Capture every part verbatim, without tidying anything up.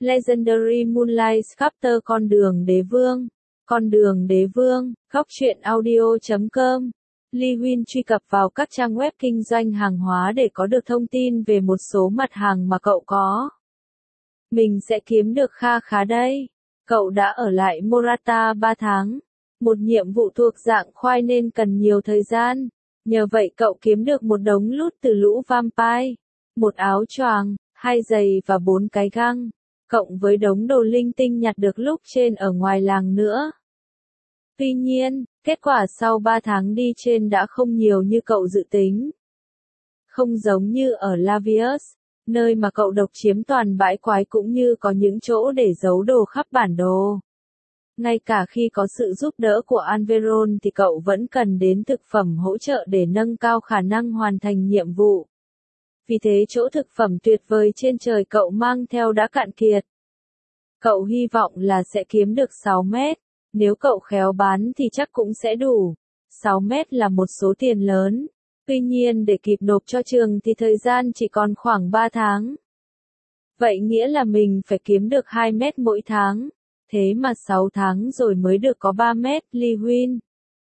Legendary Moonlight Chapter Con đường đế vương. Con đường đế vương, góc truyện audio chấm com. Lee Huynh truy cập vào các trang web kinh doanh hàng hóa để có được thông tin về một số mặt hàng mà cậu có. Mình sẽ kiếm được kha khá đây. Cậu đã ở lại Morata ba tháng. Một nhiệm vụ thuộc dạng khoai nên cần nhiều thời gian. Nhờ vậy cậu kiếm được một đống loot từ lũ vampire. Một áo choàng, hai giày và bốn cái găng. Cộng với đống đồ linh tinh nhặt được lúc trên ở ngoài làng nữa. Tuy nhiên, kết quả sau ba tháng đi trên đã không nhiều như cậu dự tính. Không giống như ở Lavius, nơi mà cậu độc chiếm toàn bãi quái cũng như có những chỗ để giấu đồ khắp bản đồ. Ngay cả khi có sự giúp đỡ của Alveron thì cậu vẫn cần đến thực phẩm hỗ trợ để nâng cao khả năng hoàn thành nhiệm vụ. Vì thế chỗ thực phẩm tuyệt vời trên trời cậu mang theo đã cạn kiệt. Cậu hy vọng là sẽ kiếm được sáu mét, nếu cậu khéo bán thì chắc cũng sẽ đủ. sáu mét là một số tiền lớn, tuy nhiên để kịp nộp cho trường thì thời gian chỉ còn khoảng ba tháng. Vậy nghĩa là mình phải kiếm được hai mét mỗi tháng, thế mà sáu tháng rồi mới được có ba mét. Lee Huynh,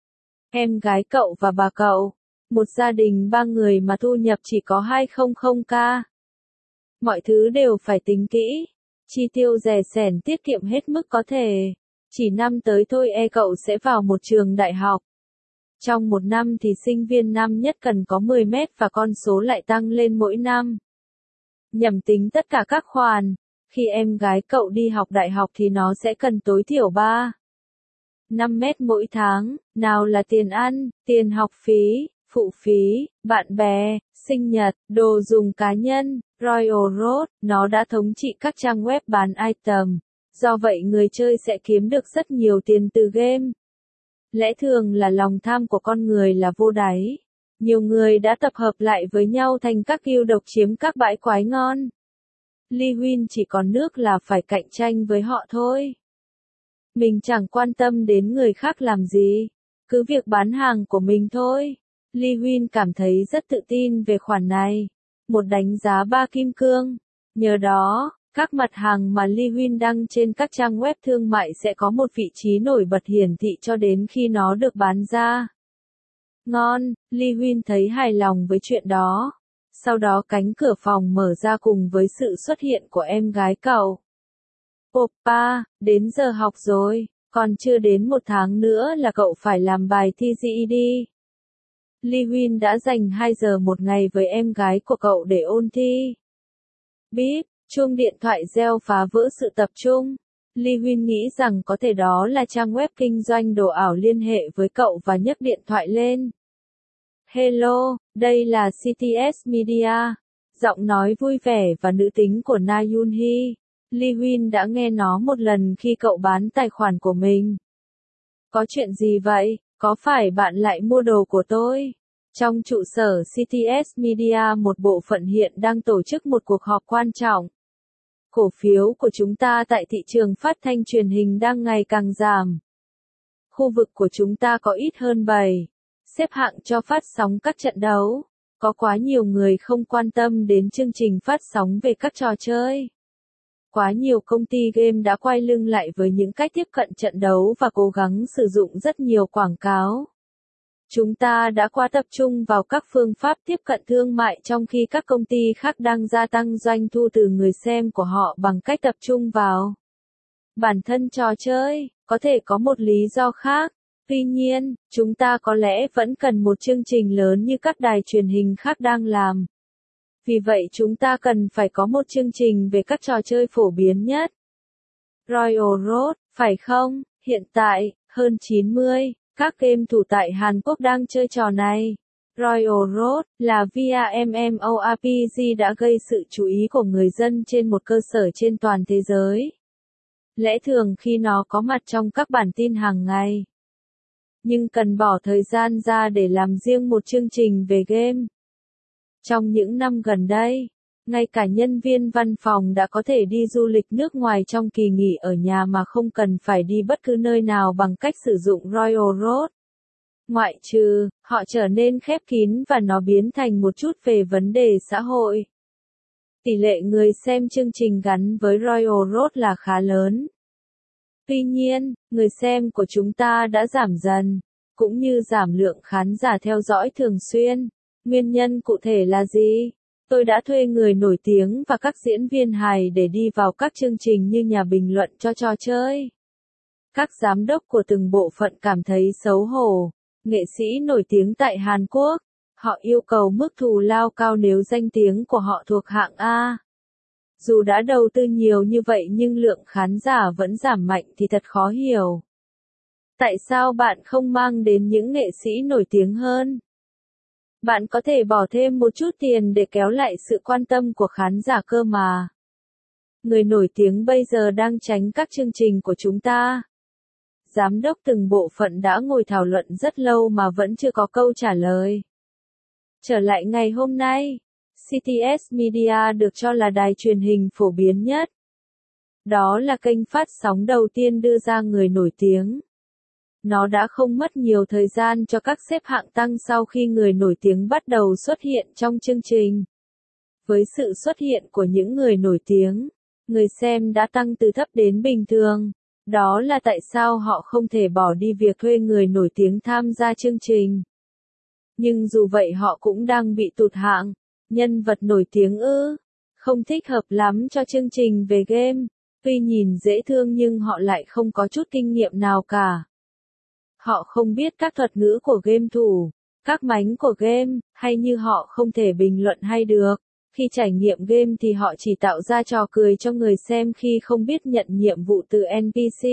em gái cậu và bà cậu, một gia đình ba người mà thu nhập chỉ có hai trăm k. Mọi thứ đều phải tính kỹ, chi tiêu rẻ sẻn tiết kiệm hết mức có thể. Chỉ năm tới thôi e cậu sẽ vào một trường đại học. Trong một năm thì sinh viên năm nhất cần có mười mét và con số lại tăng lên mỗi năm. Nhầm tính tất cả các khoản, khi em gái cậu đi học đại học thì nó sẽ cần tối thiểu ba năm mét mỗi tháng, nào là tiền ăn, tiền học phí, phụ phí, bạn bè, sinh nhật, đồ dùng cá nhân. Royal Road, nó đã thống trị các trang web bán item. Do vậy người chơi sẽ kiếm được rất nhiều tiền từ game. Lẽ thường là lòng tham của con người là vô đáy. Nhiều người đã tập hợp lại với nhau thành các guild độc chiếm các bãi quái ngon. Lee Huynh chỉ còn nước là phải cạnh tranh với họ thôi. Mình chẳng quan tâm đến người khác làm gì, cứ việc bán hàng của mình thôi. Lee Huynh cảm thấy rất tự tin về khoản này. Một đánh giá ba kim cương. Nhờ đó, các mặt hàng mà Lee Huynh đăng trên các trang web thương mại sẽ có một vị trí nổi bật hiển thị cho đến khi nó được bán ra. Ngon, Lee Huynh thấy hài lòng với chuyện đó. Sau đó cánh cửa phòng mở ra cùng với sự xuất hiện của em gái cậu. Oppa, đến giờ học rồi, còn chưa đến một tháng nữa là cậu phải làm bài thi giê e đê. Lee Huynh đã dành hai giờ một ngày với em gái của cậu để ôn thi. Bíp, chuông điện thoại reo phá vỡ sự tập trung. Lee Huynh nghĩ rằng có thể đó là trang web kinh doanh đồ ảo liên hệ với cậu và nhấc điện thoại lên. Hello, đây là xê tê ét Media. Giọng nói vui vẻ và nữ tính của Na Yun Hee. Lee Huynh đã nghe nó một lần khi cậu bán tài khoản của mình. Có chuyện gì vậy? Có phải bạn lại mua đồ của tôi? Trong trụ sở xê tê ét Media, một bộ phận hiện đang tổ chức một cuộc họp quan trọng. Cổ phiếu của chúng ta tại thị trường phát thanh truyền hình đang ngày càng giảm. Khu vực của chúng ta có ít hơn bảy xếp hạng cho phát sóng các trận đấu. Có quá nhiều người không quan tâm đến chương trình phát sóng về các trò chơi. Quá nhiều công ty game đã quay lưng lại với những cách tiếp cận trận đấu và cố gắng sử dụng rất nhiều quảng cáo. Chúng ta đã quá tập trung vào các phương pháp tiếp cận thương mại trong khi các công ty khác đang gia tăng doanh thu từ người xem của họ bằng cách tập trung vào bản thân trò chơi. Có thể có một lý do khác. Tuy nhiên, chúng ta có lẽ vẫn cần một chương trình lớn như các đài truyền hình khác đang làm. Vì vậy chúng ta cần phải có một chương trình về các trò chơi phổ biến nhất. Royal Road, phải không? Hiện tại, hơn chín mươi các game thủ tại Hàn Quốc đang chơi trò này. Royal Road là vê rờ MMORPG đã gây sự chú ý của người dân trên một cơ sở trên toàn thế giới. Lẽ thường khi nó có mặt trong các bản tin hàng ngày. Nhưng cần bỏ thời gian ra để làm riêng một chương trình về game. Trong những năm gần đây, ngay cả nhân viên văn phòng đã có thể đi du lịch nước ngoài trong kỳ nghỉ ở nhà mà không cần phải đi bất cứ nơi nào bằng cách sử dụng Royal Road. Ngoại trừ, họ trở nên khép kín và nó biến thành một chút về vấn đề xã hội. Tỷ lệ người xem chương trình gắn với Royal Road là khá lớn. Tuy nhiên, người xem của chúng ta đã giảm dần, cũng như giảm lượng khán giả theo dõi thường xuyên. Nguyên nhân cụ thể là gì? Tôi đã thuê người nổi tiếng và các diễn viên hài để đi vào các chương trình như nhà bình luận cho trò chơi. Các giám đốc của từng bộ phận cảm thấy xấu hổ. Nghệ sĩ nổi tiếng tại Hàn Quốc, họ yêu cầu mức thù lao cao nếu danh tiếng của họ thuộc hạng A. Dù đã đầu tư nhiều như vậy nhưng lượng khán giả vẫn giảm mạnh thì thật khó hiểu. Tại sao bạn không mang đến những nghệ sĩ nổi tiếng hơn? Bạn có thể bỏ thêm một chút tiền để kéo lại sự quan tâm của khán giả cơ mà. Người nổi tiếng bây giờ đang tránh các chương trình của chúng ta. Giám đốc từng bộ phận đã ngồi thảo luận rất lâu mà vẫn chưa có câu trả lời. Trở lại ngày hôm nay, xê tê ét Media được cho là đài truyền hình phổ biến nhất. Đó là kênh phát sóng đầu tiên đưa ra người nổi tiếng. Nó đã không mất nhiều thời gian cho các xếp hạng tăng sau khi người nổi tiếng bắt đầu xuất hiện trong chương trình. Với sự xuất hiện của những người nổi tiếng, người xem đã tăng từ thấp đến bình thường. Đó là tại sao họ không thể bỏ đi việc thuê người nổi tiếng tham gia chương trình. Nhưng dù vậy họ cũng đang bị tụt hạng. Nhân vật nổi tiếng ư? Không thích hợp lắm cho chương trình về game. Tuy nhìn dễ thương nhưng họ lại không có chút kinh nghiệm nào cả. Họ không biết các thuật ngữ của game thủ, các mánh của game, hay như họ không thể bình luận hay được. Khi trải nghiệm game thì họ chỉ tạo ra trò cười cho người xem khi không biết nhận nhiệm vụ từ en pê xê.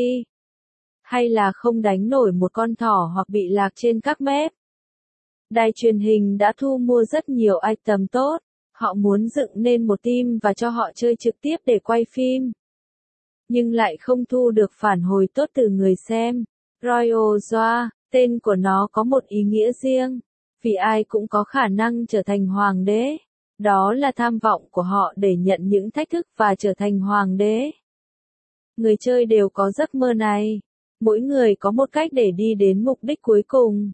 Hay là không đánh nổi một con thỏ hoặc bị lạc trên các map. Đài truyền hình đã thu mua rất nhiều item tốt. Họ muốn dựng nên một team và cho họ chơi trực tiếp để quay phim. Nhưng lại không thu được phản hồi tốt từ người xem. Royal Joa, tên của nó có một ý nghĩa riêng. Vì ai cũng có khả năng trở thành hoàng đế. Đó là tham vọng của họ để nhận những thách thức và trở thành hoàng đế. Người chơi đều có giấc mơ này. Mỗi người có một cách để đi đến mục đích cuối cùng.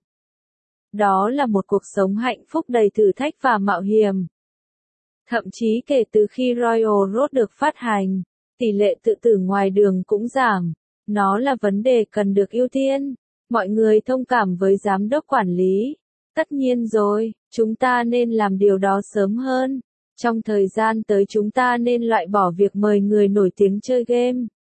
Đó là một cuộc sống hạnh phúc đầy thử thách và mạo hiểm. Thậm chí kể từ khi Royal Road được phát hành, tỷ lệ tự tử ngoài đường cũng giảm. Nó là vấn đề cần được ưu tiên. Mọi người thông cảm với giám đốc quản lý. Tất nhiên rồi, chúng ta nên làm điều đó sớm hơn. Trong thời gian tới chúng ta nên loại bỏ việc mời người nổi tiếng chơi game.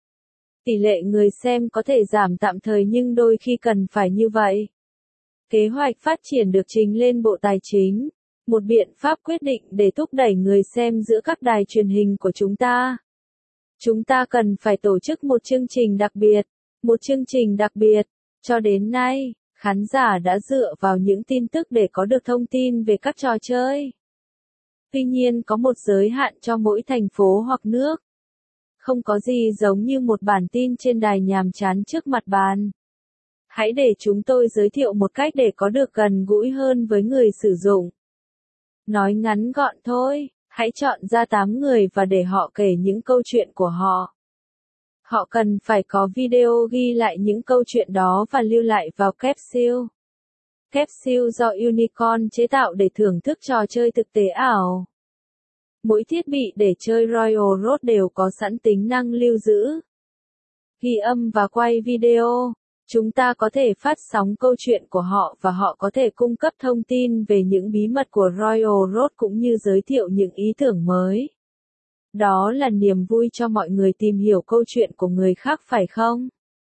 Tỷ lệ người xem có thể giảm tạm thời nhưng đôi khi cần phải như vậy. Kế hoạch phát triển được trình lên Bộ Tài chính. Một biện pháp quyết định để thúc đẩy người xem giữa các đài truyền hình của chúng ta. Chúng ta cần phải tổ chức một chương trình đặc biệt. Một chương trình đặc biệt. Cho đến nay, khán giả đã dựa vào những tin tức để có được thông tin về các trò chơi. Tuy nhiên có một giới hạn cho mỗi thành phố hoặc nước. Không có gì giống như một bản tin trên đài nhàm chán trước mặt bàn. Hãy để chúng tôi giới thiệu một cách để có được gần gũi hơn với người sử dụng. Nói ngắn gọn thôi, hãy chọn ra tám người và để họ kể những câu chuyện của họ. Họ cần phải có video ghi lại những câu chuyện đó và lưu lại vào capsule. Capsule do Unicorn chế tạo để thưởng thức trò chơi thực tế ảo. Mỗi thiết bị để chơi Royal Road đều có sẵn tính năng lưu giữ, ghi âm và quay video. Chúng ta có thể phát sóng câu chuyện của họ và họ có thể cung cấp thông tin về những bí mật của Royal Road cũng như giới thiệu những ý tưởng mới. Đó là niềm vui cho mọi người tìm hiểu câu chuyện của người khác phải không?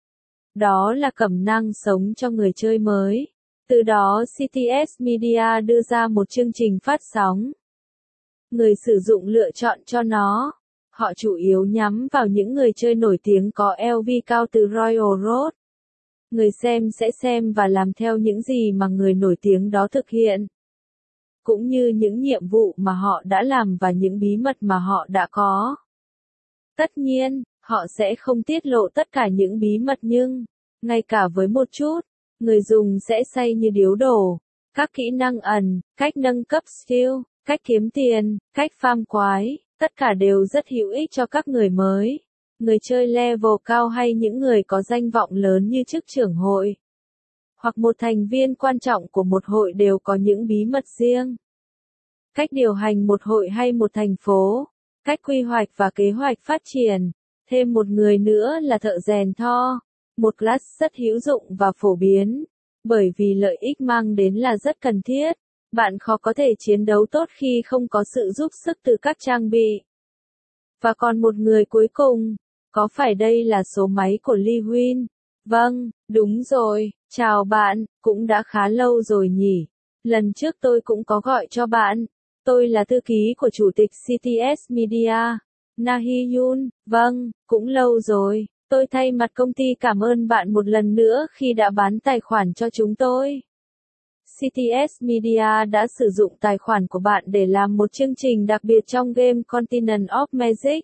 Đó là cẩm nang sống cho người chơi mới. Từ đó xê tê ét Media đưa ra một chương trình phát sóng. Người sử dụng lựa chọn cho nó. Họ chủ yếu nhắm vào những người chơi nổi tiếng có lờ vê cao từ Royal Road. Người xem sẽ xem và làm theo những gì mà người nổi tiếng đó thực hiện. Cũng như những nhiệm vụ mà họ đã làm và những bí mật mà họ đã có. Tất nhiên, họ sẽ không tiết lộ tất cả những bí mật nhưng, ngay cả với một chút, người dùng sẽ say như điếu đổ. Các kỹ năng ẩn, cách nâng cấp skill, cách kiếm tiền, cách farm quái, tất cả đều rất hữu ích cho các người mới. Người chơi level cao hay những người có danh vọng lớn như chức trưởng hội. Hoặc một thành viên quan trọng của một hội đều có những bí mật riêng. cách điều hành một hội hay một thành phố, cách quy hoạch và kế hoạch phát triển. Thêm một người nữa là thợ rèn Thor, một class rất hữu dụng và phổ biến, bởi vì lợi ích mang đến là rất cần thiết. Bạn khó có thể chiến đấu tốt khi không có sự giúp sức từ các trang bị. Và còn một người cuối cùng, có phải đây là số máy của Lee Win? Vâng, đúng rồi, chào bạn, cũng đã khá lâu rồi nhỉ. Lần trước tôi cũng có gọi cho bạn. Tôi là thư ký của chủ tịch xê tê ét Media, Na Hyun. Vâng, cũng lâu rồi. Tôi thay mặt công ty cảm ơn bạn một lần nữa khi đã bán tài khoản cho chúng tôi. xê tê ét Media đã sử dụng tài khoản của bạn để làm một chương trình đặc biệt trong game Continent of Magic.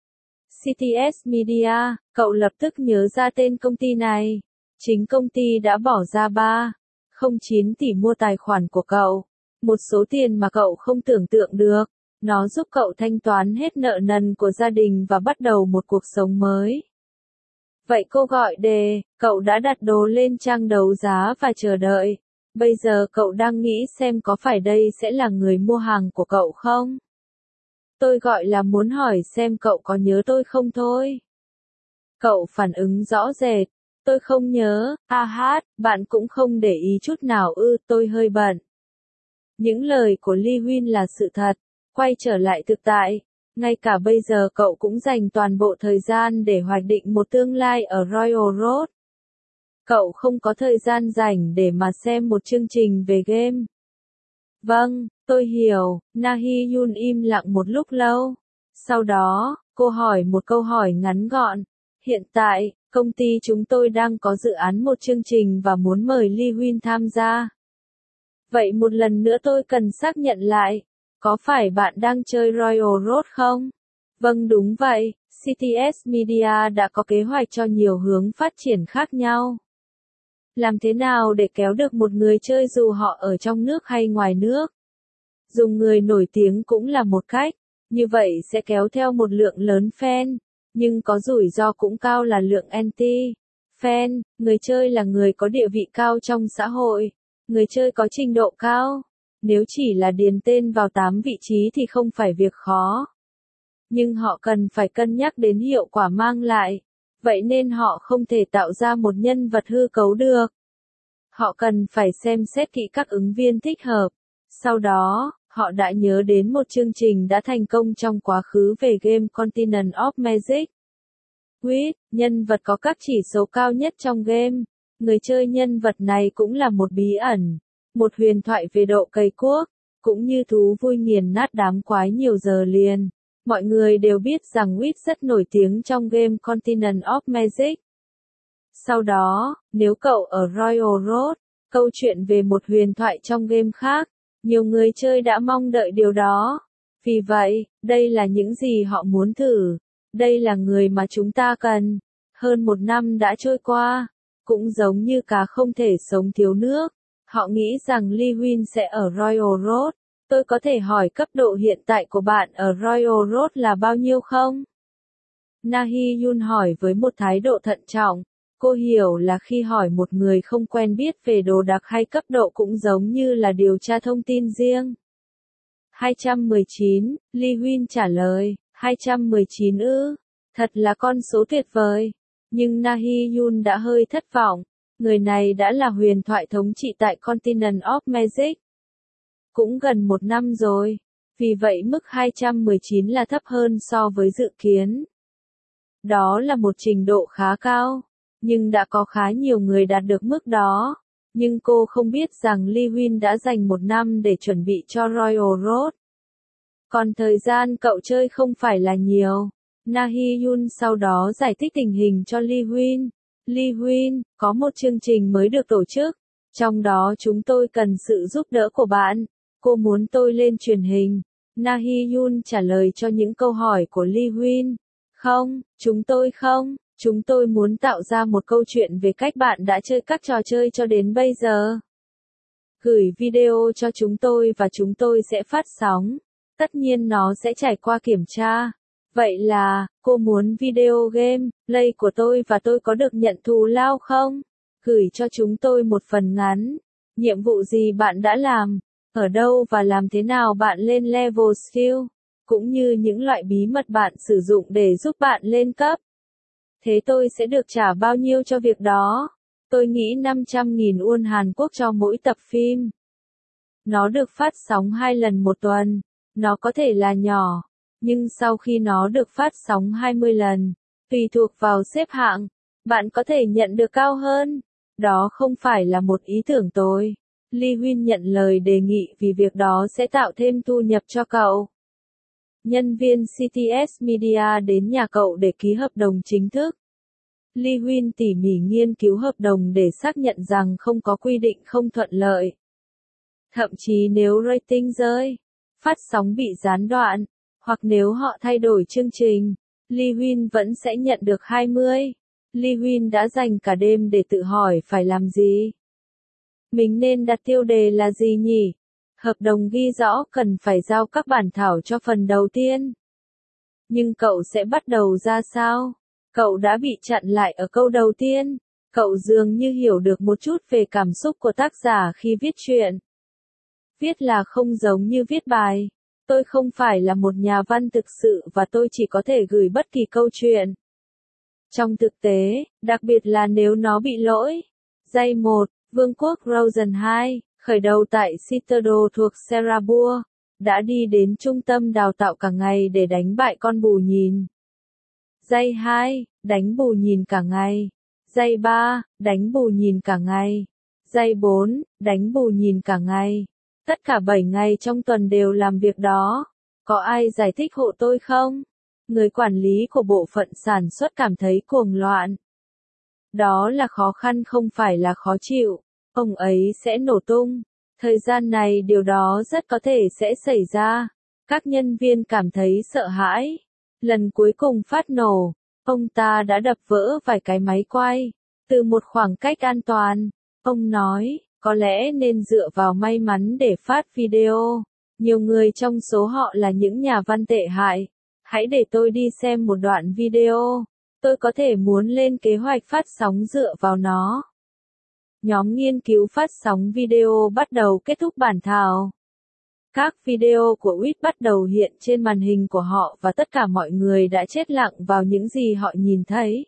xê tê ét Media, cậu lập tức nhớ ra tên công ty này. Chính công ty đã bỏ ra ba phẩy không chín tỷ mua tài khoản của cậu. Một số tiền mà cậu không tưởng tượng được. Nó giúp cậu thanh toán hết nợ nần của gia đình và bắt đầu một cuộc sống mới. Vậy cô gọi đề, cậu đã đặt đồ lên trang đấu giá và chờ đợi. Bây giờ cậu đang nghĩ xem có phải đây sẽ là người mua hàng của cậu không? Tôi gọi là muốn hỏi xem cậu có nhớ tôi không thôi. Cậu phản ứng rõ rệt. Tôi không nhớ, a hát, bạn cũng không để ý chút nào ư, tôi hơi bận. Những lời của Lee Win là sự thật. Quay trở lại thực tại. Ngay cả bây giờ cậu cũng dành toàn bộ thời gian để hoạch định một tương lai ở Royal Road. Cậu không có thời gian rảnh để mà xem một chương trình về game. Vâng, tôi hiểu. Na Hyun im lặng một lúc lâu. Sau đó, cô hỏi một câu hỏi ngắn gọn. Hiện tại, công ty chúng tôi đang có dự án một chương trình và muốn mời Lee Win tham gia. Vậy một lần nữa tôi cần xác nhận lại. Có phải bạn đang chơi Royal Road không? Vâng đúng vậy, xê tê ét Media đã có kế hoạch cho nhiều hướng phát triển khác nhau. Làm thế nào để kéo được một người chơi dù họ ở trong nước hay ngoài nước? Dùng người nổi tiếng cũng là một cách, như vậy sẽ kéo theo một lượng lớn fan, nhưng có rủi ro cũng cao là lượng anti. Fan, người chơi là người có địa vị cao trong xã hội, người chơi có trình độ cao. Nếu chỉ là điền tên vào tám vị trí thì không phải việc khó. Nhưng họ cần phải cân nhắc đến hiệu quả mang lại. Vậy nên họ không thể tạo ra một nhân vật hư cấu được. Họ cần phải xem xét kỹ các ứng viên thích hợp. Sau đó, họ đã nhớ đến một chương trình đã thành công trong quá khứ về game Continent of Magic. Quýt, nhân vật có các chỉ số cao nhất trong game. Người chơi nhân vật này cũng là một bí ẩn. Một huyền thoại về độ cày cuốc, cũng như thú vui nghiền nát đám quái nhiều giờ liền. Mọi người đều biết rằng Quýt rất nổi tiếng trong game Continent of Magic. Sau đó, nếu cậu ở Royal Road, câu chuyện về một huyền thoại trong game khác, nhiều người chơi đã mong đợi điều đó. Vì vậy, đây là những gì họ muốn thử. Đây là người mà chúng ta cần. Hơn một năm đã trôi qua, cũng giống như cá không thể sống thiếu nước. Họ nghĩ rằng Lee Win sẽ ở Royal Road. Tôi có thể hỏi cấp độ hiện tại của bạn ở Royal Road là bao nhiêu không? Na Hyun hỏi với một thái độ thận trọng. Cô hiểu là khi hỏi một người không quen biết về đồ đạc hay cấp độ cũng giống như là điều tra thông tin riêng. hai trăm mười chín, Lee Win trả lời, hai trăm mười chín ư, thật là con số tuyệt vời. Nhưng Na Hyun đã hơi thất vọng. Người này đã là huyền thoại thống trị tại Continent of Magic. Cũng gần một năm rồi. Vì vậy mức hai trăm mười chín là thấp hơn so với dự kiến. Đó là một trình độ khá cao. Nhưng đã có khá nhiều người đạt được mức đó. Nhưng cô không biết rằng Lee Win đã dành một năm để chuẩn bị cho Royal Road. Còn thời gian cậu chơi không phải là nhiều. Na Hyun sau đó giải thích tình hình cho Lee Win. Lee Win, có một chương trình mới được tổ chức. Trong đó chúng tôi cần sự giúp đỡ của bạn. Cô muốn tôi lên truyền hình. Na Hyun trả lời cho những câu hỏi của Lee Win. Không, chúng tôi không. Chúng tôi muốn tạo ra một câu chuyện về cách bạn đã chơi các trò chơi cho đến bây giờ. Gửi video cho chúng tôi và chúng tôi sẽ phát sóng. Tất nhiên nó sẽ trải qua kiểm tra. Vậy là, cô muốn video game, play của tôi và tôi có được nhận thù lao không? Gửi cho chúng tôi một phần ngắn. Nhiệm vụ gì bạn đã làm? Ở đâu và làm thế nào bạn lên level skill, cũng như những loại bí mật bạn sử dụng để giúp bạn lên cấp. Thế tôi sẽ được trả bao nhiêu cho việc đó? Tôi nghĩ năm trăm nghìn won Hàn Quốc cho mỗi tập phim. Nó được phát sóng hai lần một tuần. Nó có thể là nhỏ, nhưng sau khi nó được phát sóng hai mươi lần, tùy thuộc vào xếp hạng, bạn có thể nhận được cao hơn. Đó không phải là một ý tưởng tồi. Lee Huynh nhận lời đề nghị vì việc đó sẽ tạo thêm thu nhập cho cậu. Nhân viên xê tê ét Media đến nhà cậu để ký hợp đồng chính thức. Lee Huynh tỉ mỉ nghiên cứu hợp đồng để xác nhận rằng không có quy định không thuận lợi. Thậm chí nếu rating rơi, phát sóng bị gián đoạn, hoặc nếu họ thay đổi chương trình, Lee Huynh vẫn sẽ nhận được hai mươi. Lee Huynh đã dành cả đêm để tự hỏi phải làm gì. Mình nên đặt tiêu đề là gì nhỉ? Hợp đồng ghi rõ cần phải giao các bản thảo cho phần đầu tiên. Nhưng cậu sẽ bắt đầu ra sao? Cậu đã bị chặn lại ở câu đầu tiên. Cậu dường như hiểu được một chút về cảm xúc của tác giả khi viết truyện. Viết là không giống như viết bài. Tôi không phải là một nhà văn thực sự và tôi chỉ có thể gửi bất kỳ câu chuyện. Trong thực tế, đặc biệt là nếu nó bị lỗi. Giây một, Vương quốc Rosen hai, khởi đầu tại Citadel thuộc Serabur, đã đi đến trung tâm đào tạo cả ngày để đánh bại con bù nhìn. Giây hai, đánh bù nhìn cả ngày. Giây ba, đánh bù nhìn cả ngày. Giây bốn, đánh bù nhìn cả ngày. Tất cả bảy ngày trong tuần đều làm việc đó. Có ai giải thích hộ tôi không? Người quản lý của bộ phận sản xuất cảm thấy cuồng loạn. Đó là khó khăn không phải là khó chịu. Ông ấy sẽ nổ tung. Thời gian này điều đó rất có thể sẽ xảy ra. Các nhân viên cảm thấy sợ hãi. Lần cuối cùng phát nổ, ông ta đã đập vỡ vài cái máy quay. Từ một khoảng cách an toàn, ông nói, có lẽ nên dựa vào may mắn để phát video. Nhiều người trong số họ là những nhà văn tệ hại. Hãy để tôi đi xem một đoạn video. Tôi có thể muốn lên kế hoạch phát sóng dựa vào nó. Nhóm nghiên cứu phát sóng video bắt đầu kết thúc bản thảo. Các video của u i tê bắt đầu hiện trên màn hình của họ và tất cả mọi người đã chết lặng vào những gì họ nhìn thấy.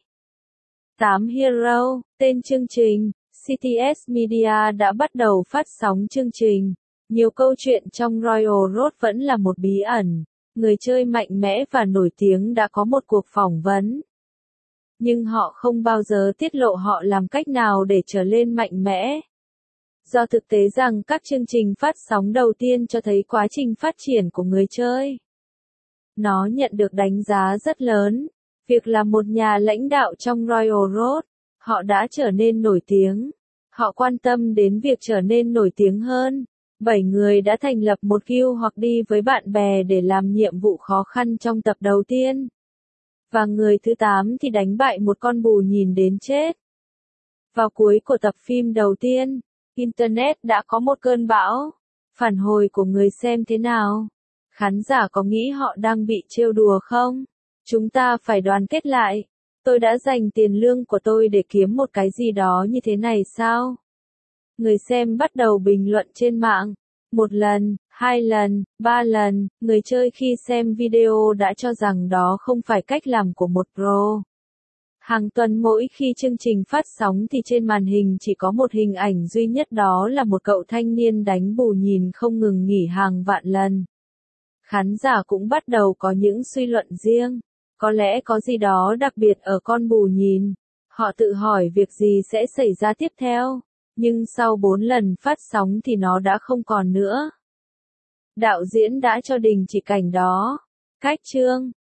tám Hero, tên chương trình, xê tê ét Media đã bắt đầu phát sóng chương trình. Nhiều câu chuyện trong Royal Road vẫn là một bí ẩn. Người chơi mạnh mẽ và nổi tiếng đã có một cuộc phỏng vấn. Nhưng họ không bao giờ tiết lộ họ làm cách nào để trở lên mạnh mẽ. Do thực tế rằng các chương trình phát sóng đầu tiên cho thấy quá trình phát triển của người chơi. Nó nhận được đánh giá rất lớn. Việc là một nhà lãnh đạo trong Royal Road, họ đã trở nên nổi tiếng. Họ quan tâm đến việc trở nên nổi tiếng hơn. Bảy người đã thành lập một guild hoặc đi với bạn bè để làm nhiệm vụ khó khăn trong tập đầu tiên. Và người thứ tám thì đánh bại một con bù nhìn đến chết. Vào cuối của tập phim đầu tiên, Internet đã có một cơn bão. Phản hồi của người xem thế nào? Khán giả có nghĩ họ đang bị trêu đùa không? Chúng ta phải đoàn kết lại. Tôi đã dành tiền lương của tôi để kiếm một cái gì đó như thế này sao? Người xem bắt đầu bình luận trên mạng. Một lần, hai lần, ba lần, người chơi khi xem video đã cho rằng đó không phải cách làm của một pro. Hàng tuần mỗi khi chương trình phát sóng thì trên màn hình chỉ có một hình ảnh duy nhất, đó là một cậu thanh niên đánh bù nhìn không ngừng nghỉ hàng vạn lần. Khán giả cũng bắt đầu có những suy luận riêng. Có lẽ có gì đó đặc biệt ở con bù nhìn. Họ tự hỏi việc gì sẽ xảy ra tiếp theo. Nhưng sau bốn lần phát sóng thì nó đã không còn nữa. Đạo diễn đã cho đình chỉ cảnh đó. Cách chương